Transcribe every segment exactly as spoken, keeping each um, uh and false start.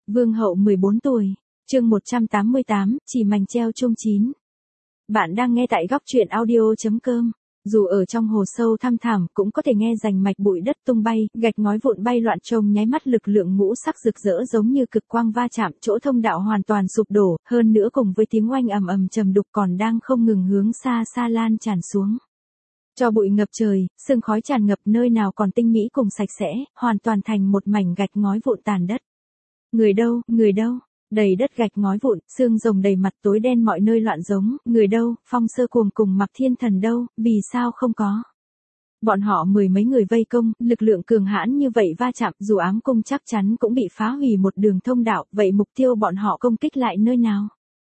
Vương hậu mười bốn tuổi, chương một trăm tám mươi tám, chỉ mành treo chuông chín. Bạn đang nghe tại góc truyện audio.com. Dù ở trong hồ sâu thăm thẳm cũng có thể nghe rành mạch bụi đất tung bay, gạch ngói vụn bay loạn trông nháy mắt lực lượng ngũ sắc rực rỡ giống như cực quang va chạm, chỗ thông đạo hoàn toàn sụp đổ, hơn nữa cùng với tiếng oanh ầm ầm trầm đục còn đang không ngừng hướng xa xa lan tràn xuống. Cho bụi ngập trời, sương khói tràn ngập nơi nào còn tinh mỹ cùng sạch sẽ, hoàn toàn thành một mảnh gạch ngói vụn tàn đất. Người đâu, người đâu? Đầy đất gạch ngói vụn, xương rồng đầy mặt tối đen mọi nơi loạn giống, người đâu, Phong Sơ Cuồng cùng Mạc Thiên Thần đâu, vì sao không có? Bọn họ mười mấy người vây công, lực lượng cường hãn như vậy va chạm, dù ám cung chắc chắn cũng bị phá hủy một đường thông đạo, vậy mục tiêu bọn họ công kích lại nơi nào?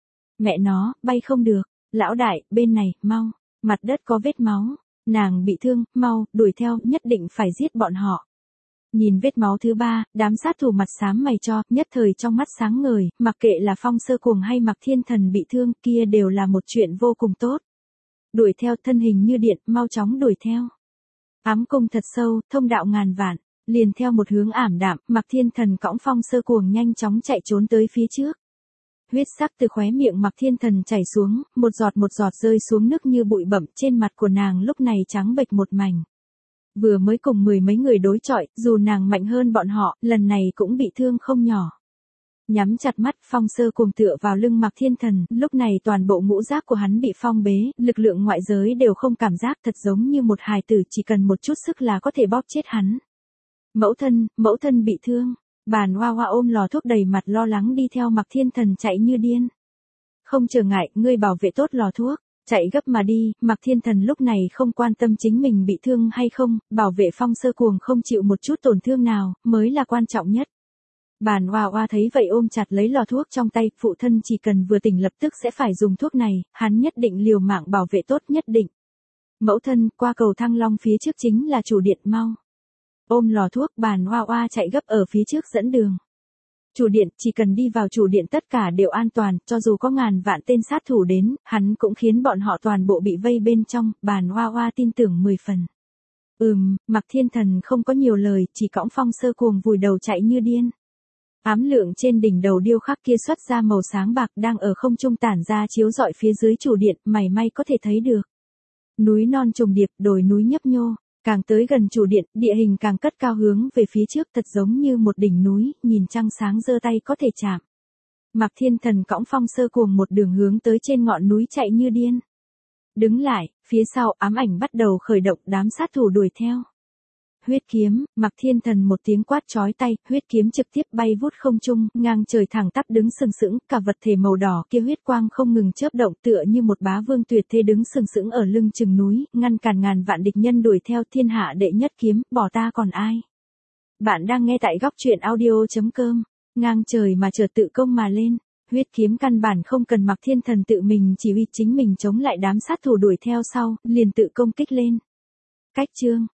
Mẹ nó, bay không được, lão đại, bên này, mau, mặt đất có vết máu, nàng bị thương, mau, đuổi theo, nhất định phải giết bọn họ. Nhìn vết máu thứ ba, đám sát thủ mặt xám mày cho, nhất thời trong mắt sáng ngời, mặc kệ là Phong Sơ Cuồng hay Mạc Thiên Thần bị thương, kia đều là một chuyện vô cùng tốt. Đuổi theo, thân hình như điện, mau chóng đuổi theo. Ám cung thật sâu, thông đạo ngàn vạn, liền theo một hướng ảm đạm, Mạc Thiên Thần cõng Phong Sơ Cuồng nhanh chóng chạy trốn tới phía trước. Huyết sắc từ khóe miệng Mạc Thiên Thần chảy xuống, một giọt một giọt rơi xuống nước như bụi bặm, trên mặt của nàng lúc này trắng bệch một mảnh. Vừa mới cùng mười mấy người đối chọi, dù nàng mạnh hơn bọn họ, lần này cũng bị thương không nhỏ. Nhắm chặt mắt, Phong Sơ Cuồng tựa vào lưng Mạc Thiên Thần, lúc này toàn bộ ngũ giác của hắn bị phong bế, lực lượng ngoại giới đều không cảm giác, thật giống như một hài tử chỉ cần một chút sức là có thể bóp chết hắn. Mẫu thân, mẫu thân bị thương. Bàn Hoa Hoa ôm lò thuốc đầy mặt lo lắng đi theo Mạc Thiên Thần chạy như điên. Không trở ngại, ngươi bảo vệ tốt lò thuốc. Chạy gấp mà đi, Mạc Thiên Thần lúc này không quan tâm chính mình bị thương hay không, bảo vệ Phong Sơ Cuồng không chịu một chút tổn thương nào, mới là quan trọng nhất. Bàn Hoa Hoa thấy vậy ôm chặt lấy lò thuốc trong tay, phụ thân chỉ cần vừa tỉnh lập tức sẽ phải dùng thuốc này, hắn nhất định liều mạng bảo vệ tốt nhất định. Mẫu thân, qua cầu Thăng Long phía trước chính là chủ điện, mau. Ôm lò thuốc, Bàn Hoa Hoa chạy gấp ở phía trước dẫn đường. Chủ điện, chỉ cần đi vào chủ điện tất cả đều an toàn, cho dù có ngàn vạn tên sát thủ đến, hắn cũng khiến bọn họ toàn bộ bị vây bên trong, Bàn Hoa Hoa tin tưởng mười phần. Ừm, Mạc Thiên Thần không có nhiều lời, chỉ cõng Phong Sơ Cuồng vùi đầu chạy như điên. Ám lượng trên đỉnh đầu điêu khắc kia xuất ra màu sáng bạc đang ở không trung tản ra chiếu rọi phía dưới chủ điện, mảy may có thể thấy được. Núi non trùng điệp, đồi núi nhấp nhô. Càng tới gần chủ điện, địa hình càng cất cao hướng về phía trước thật giống như một đỉnh núi, nhìn trăng sáng giơ tay có thể chạm. Mạc Thiên Thần cõng Phong Sơ Cuồng một đường hướng tới trên ngọn núi chạy như điên. Đứng lại, phía sau ám ảnh bắt đầu khởi động, đám sát thủ đuổi theo. Huyết kiếm, Mạc Thiên Thần một tiếng quát chói tay, huyết kiếm trực tiếp bay vút không trung, ngang trời thẳng tắp đứng sừng sững, cả vật thể màu đỏ kia huyết quang không ngừng chớp động tựa như một bá vương tuyệt thế đứng sừng sững ở lưng chừng núi, ngăn cản ngàn vạn địch nhân đuổi theo, thiên hạ đệ nhất kiếm, bỏ ta còn ai. Bạn đang nghe tại góc truyện audio.com, ngang trời mà chợt tự công mà lên, huyết kiếm căn bản không cần Mạc Thiên Thần tự mình chỉ huy chính mình chống lại đám sát thủ đuổi theo sau, liền tự công kích lên. Cách chương